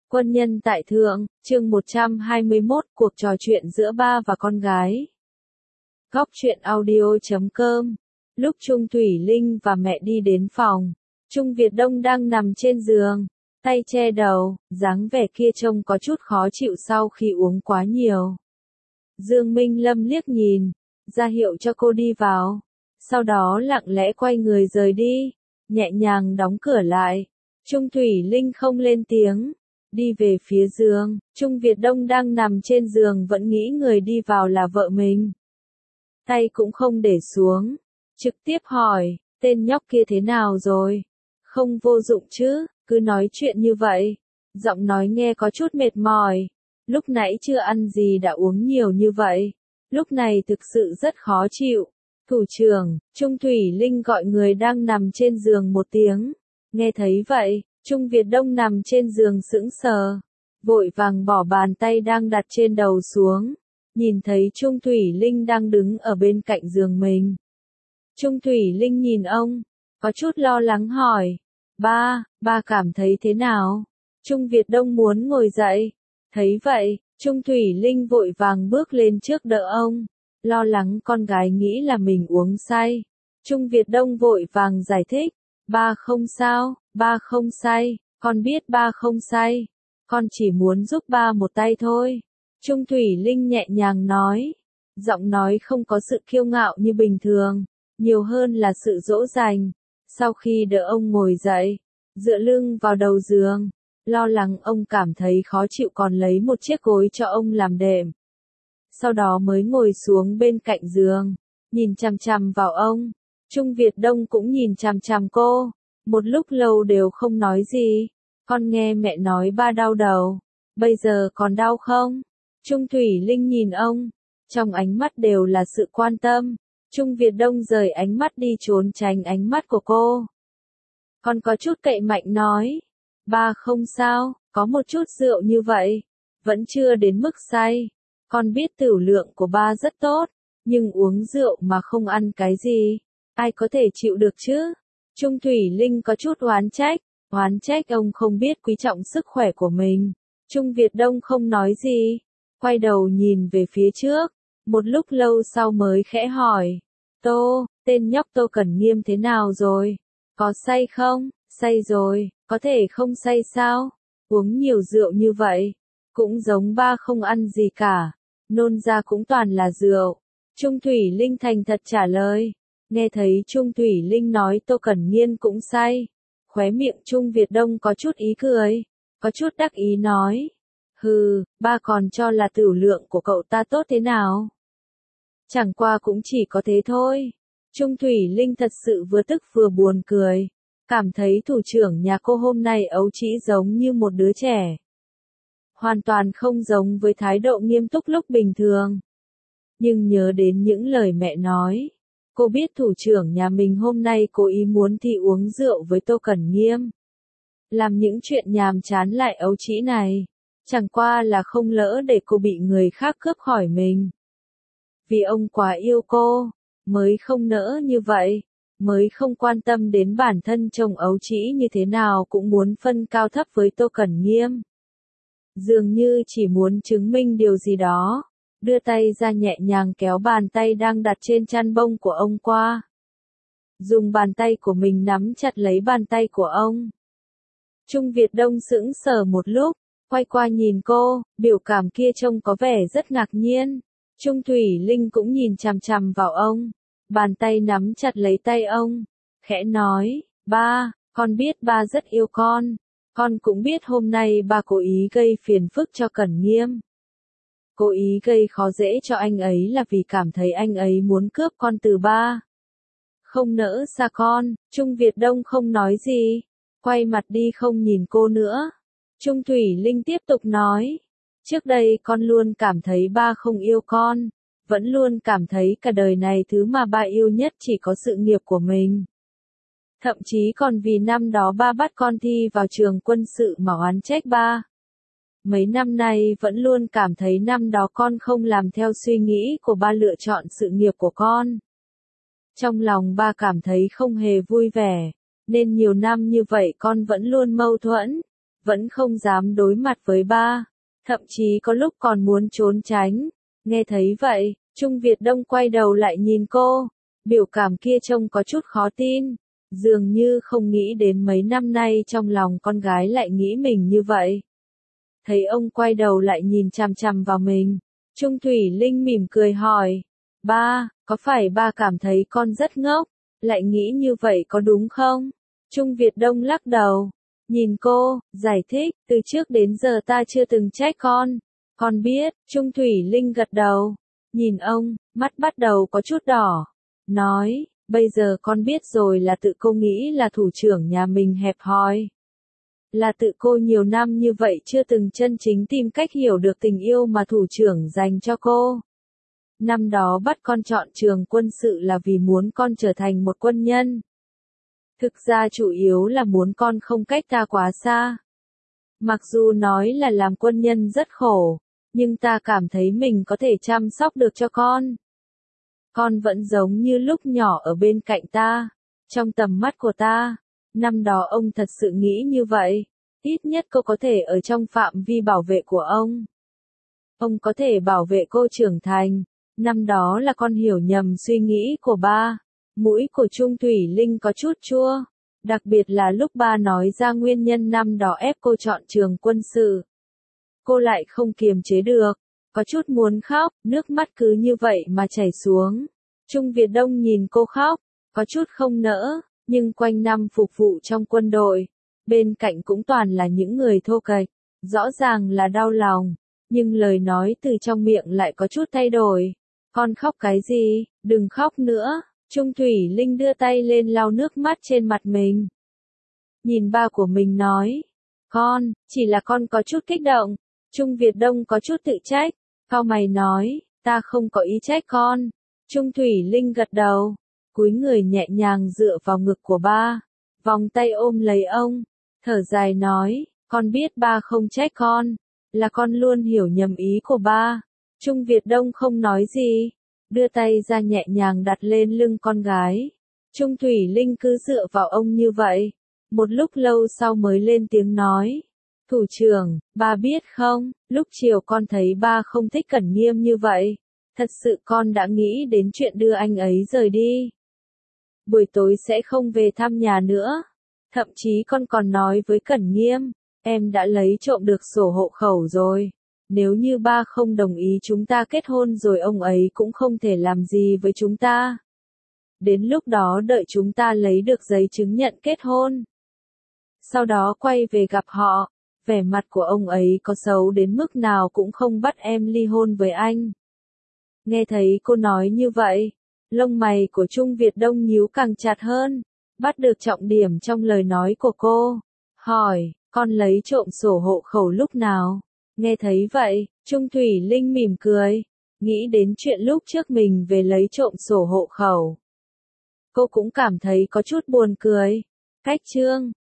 Quân nhân tại thượng, chương 121, cuộc trò chuyện giữa ba và con gái. Góc truyện audio.com. Lúc Trung Thủy Linh và mẹ đi đến phòng, Trung Việt Đông đang nằm trên giường, tay che đầu, dáng vẻ kia trông có chút khó chịu sau khi uống quá nhiều. Dương Minh Lâm liếc nhìn, ra hiệu cho cô đi vào, sau đó lặng lẽ quay người rời đi, nhẹ nhàng đóng cửa lại. Trung Thủy Linh không lên tiếng, đi về phía giường. Trung Việt Đông đang nằm trên giường vẫn nghĩ người đi vào là vợ mình. Tay cũng không để xuống, trực tiếp hỏi, tên nhóc kia thế nào rồi? Không vô dụng chứ, cứ nói chuyện như vậy. Giọng nói nghe có chút mệt mỏi. Lúc nãy chưa ăn gì đã uống nhiều như vậy. Lúc này thực sự rất khó chịu. Thủ trưởng, Trung Thủy Linh gọi người đang nằm trên giường một tiếng. Nghe thấy vậy, Trung Việt Đông nằm trên giường sững sờ, vội vàng bỏ bàn tay đang đặt trên đầu xuống, nhìn thấy Trung Thủy Linh đang đứng ở bên cạnh giường mình. Trung Thủy Linh nhìn ông, có chút lo lắng hỏi, ba cảm thấy thế nào? Trung Việt Đông muốn ngồi dậy, thấy vậy, Trung Thủy Linh vội vàng bước lên trước đỡ ông, lo lắng con gái nghĩ là mình uống say. Trung Việt Đông vội vàng giải thích, ba không sao, ba không say, con biết ba không say, con chỉ muốn giúp ba một tay thôi. Trung Thủy Linh nhẹ nhàng nói, giọng nói không có sự kiêu ngạo như bình thường, nhiều hơn là sự dỗ dành. Sau khi đỡ ông ngồi dậy, dựa lưng vào đầu giường, lo lắng ông cảm thấy khó chịu còn lấy một chiếc gối cho ông làm đệm. Sau đó mới ngồi xuống bên cạnh giường, nhìn chằm chằm vào ông. Trung Việt Đông cũng nhìn chằm chằm cô, một lúc lâu đều không nói gì. Con nghe mẹ nói ba đau đầu, bây giờ còn đau không? Trung Thủy Linh nhìn ông, trong ánh mắt đều là sự quan tâm. Trung Việt Đông rời ánh mắt đi trốn tránh ánh mắt của cô. Con có chút cậy mạnh nói, ba không sao, có một chút rượu như vậy, vẫn chưa đến mức say. Con biết tửu lượng của ba rất tốt, nhưng uống rượu mà không ăn cái gì, ai có thể chịu được chứ? Trung Thủy Linh có chút oán trách ông không biết quý trọng sức khỏe của mình. Trung Việt Đông không nói gì, quay đầu nhìn về phía trước, một lúc lâu sau mới khẽ hỏi, tên nhóc Tô Cẩn Nghiêm thế nào rồi? Có say không? Say rồi, có thể không say sao? Uống nhiều rượu như vậy, cũng giống ba không ăn gì cả, nôn ra cũng toàn là rượu. Trung Thủy Linh thành thật trả lời. Nghe thấy Trung Thủy Linh nói Tô Cẩn Nhiên cũng say, khóe miệng Trung Việt Đông có chút ý cười, có chút đắc ý nói, hừ, ba còn cho là tửu lượng của cậu ta tốt thế nào? Chẳng qua cũng chỉ có thế thôi. Trung Thủy Linh thật sự vừa tức vừa buồn cười, cảm thấy thủ trưởng nhà cô hôm nay ấu trĩ giống như một đứa trẻ. Hoàn toàn không giống với thái độ nghiêm túc lúc bình thường. Nhưng nhớ đến những lời mẹ nói, cô biết thủ trưởng nhà mình hôm nay cố ý muốn thi uống rượu với Tô Cẩn Nghiêm. Làm những chuyện nhàm chán lại ấu trĩ này, chẳng qua là không lỡ để cô bị người khác cướp khỏi mình. Vì ông quá yêu cô, mới không nỡ như vậy, mới không quan tâm đến bản thân chồng ấu trĩ như thế nào cũng muốn phân cao thấp với Tô Cẩn Nghiêm. Dường như chỉ muốn chứng minh điều gì đó. Đưa tay ra nhẹ nhàng kéo bàn tay đang đặt trên chăn bông của ông qua. Dùng bàn tay của mình nắm chặt lấy bàn tay của ông. Trung Việt Đông sững sờ một lúc, quay qua nhìn cô, biểu cảm kia trông có vẻ rất ngạc nhiên. Trung Thủy Linh cũng nhìn chằm chằm vào ông, bàn tay nắm chặt lấy tay ông, khẽ nói, ba, con biết ba rất yêu con cũng biết hôm nay ba cố ý gây phiền phức cho Cẩn Nghiêm. Cố ý gây khó dễ cho anh ấy là vì cảm thấy anh ấy muốn cướp con từ ba. Không nỡ xa con. Trung Việt Đông không nói gì, quay mặt đi không nhìn cô nữa. Trung Thủy Linh tiếp tục nói, trước đây con luôn cảm thấy ba không yêu con, vẫn luôn cảm thấy cả đời này thứ mà ba yêu nhất chỉ có sự nghiệp của mình. Thậm chí còn vì năm đó ba bắt con thi vào trường quân sự mà oán trách ba. Mấy năm nay vẫn luôn cảm thấy năm đó con không làm theo suy nghĩ của ba lựa chọn sự nghiệp của con. Trong lòng ba cảm thấy không hề vui vẻ, nên nhiều năm như vậy con vẫn luôn mâu thuẫn, vẫn không dám đối mặt với ba, thậm chí có lúc còn muốn trốn tránh. Nghe thấy vậy, Trung Việt Đông quay đầu lại nhìn cô, biểu cảm kia trông có chút khó tin, dường như không nghĩ đến mấy năm nay trong lòng con gái lại nghĩ mình như vậy. Thấy ông quay đầu lại nhìn chằm chằm vào mình, Trung Thủy Linh mỉm cười hỏi, ba, có phải ba cảm thấy con rất ngốc, lại nghĩ như vậy có đúng không? Trung Việt Đông lắc đầu, nhìn cô, giải thích, từ trước đến giờ ta chưa từng trách con biết. Trung Thủy Linh gật đầu, nhìn ông, mắt bắt đầu có chút đỏ, nói, bây giờ con biết rồi, là tự cô nghĩ là thủ trưởng nhà mình hẹp hòi. Là tự cô nhiều năm như vậy chưa từng chân chính tìm cách hiểu được tình yêu mà thủ trưởng dành cho cô. Năm đó bắt con chọn trường quân sự là vì muốn con trở thành một quân nhân. Thực ra chủ yếu là muốn con không cách ta quá xa. Mặc dù nói là làm quân nhân rất khổ, nhưng ta cảm thấy mình có thể chăm sóc được cho con. Con vẫn giống như lúc nhỏ ở bên cạnh ta, trong tầm mắt của ta. Năm đó ông thật sự nghĩ như vậy, ít nhất cô có thể ở trong phạm vi bảo vệ của ông. Ông có thể bảo vệ cô trưởng thành. Năm đó là con hiểu nhầm suy nghĩ của ba. Mũi của Trung Thủy Linh có chút chua, đặc biệt là lúc ba nói ra nguyên nhân năm đó ép cô chọn trường quân sự. Cô lại không kiềm chế được, có chút muốn khóc, nước mắt cứ như vậy mà chảy xuống. Trung Việt Đông nhìn cô khóc, có chút không nỡ, nhưng quanh năm phục vụ trong quân đội, bên cạnh cũng toàn là những người thô kệch, rõ ràng là đau lòng, nhưng lời nói từ trong miệng lại có chút thay đổi. Con khóc cái gì, đừng khóc nữa. Trung Thủy Linh đưa tay lên lau nước mắt trên mặt mình. Nhìn ba của mình nói, con, chỉ là con có chút kích động. Trung Việt Đông có chút tự trách, cau mày nói, ta không có ý trách con. Trung Thủy Linh gật đầu, cúi người nhẹ nhàng dựa vào ngực của ba, vòng tay ôm lấy ông, thở dài nói, con biết ba không trách con, là con luôn hiểu nhầm ý của ba. Trung Việt Đông không nói gì, đưa tay ra nhẹ nhàng đặt lên lưng con gái. Trung Thủy Linh cứ dựa vào ông như vậy, một lúc lâu sau mới lên tiếng nói, thủ trưởng, ba biết không, lúc chiều con thấy ba không thích Cẩn Nghiêm như vậy, thật sự con đã nghĩ đến chuyện đưa anh ấy rời đi. Buổi tối sẽ không về thăm nhà nữa. Thậm chí con còn nói với Cẩn Nghiêm, em đã lấy trộm được sổ hộ khẩu rồi. Nếu như ba không đồng ý chúng ta kết hôn rồi ông ấy cũng không thể làm gì với chúng ta. Đến lúc đó đợi chúng ta lấy được giấy chứng nhận kết hôn. Sau đó quay về gặp họ, vẻ mặt của ông ấy có xấu đến mức nào cũng không bắt em ly hôn với anh. Nghe thấy cô nói như vậy, lông mày của Trung Việt Đông nhíu càng chặt hơn, bắt được trọng điểm trong lời nói của cô. Hỏi, con lấy trộm sổ hộ khẩu lúc nào? Nghe thấy vậy, Trung Thủy Linh mỉm cười, nghĩ đến chuyện lúc trước mình về lấy trộm sổ hộ khẩu. Cô cũng cảm thấy có chút buồn cười. Cách chương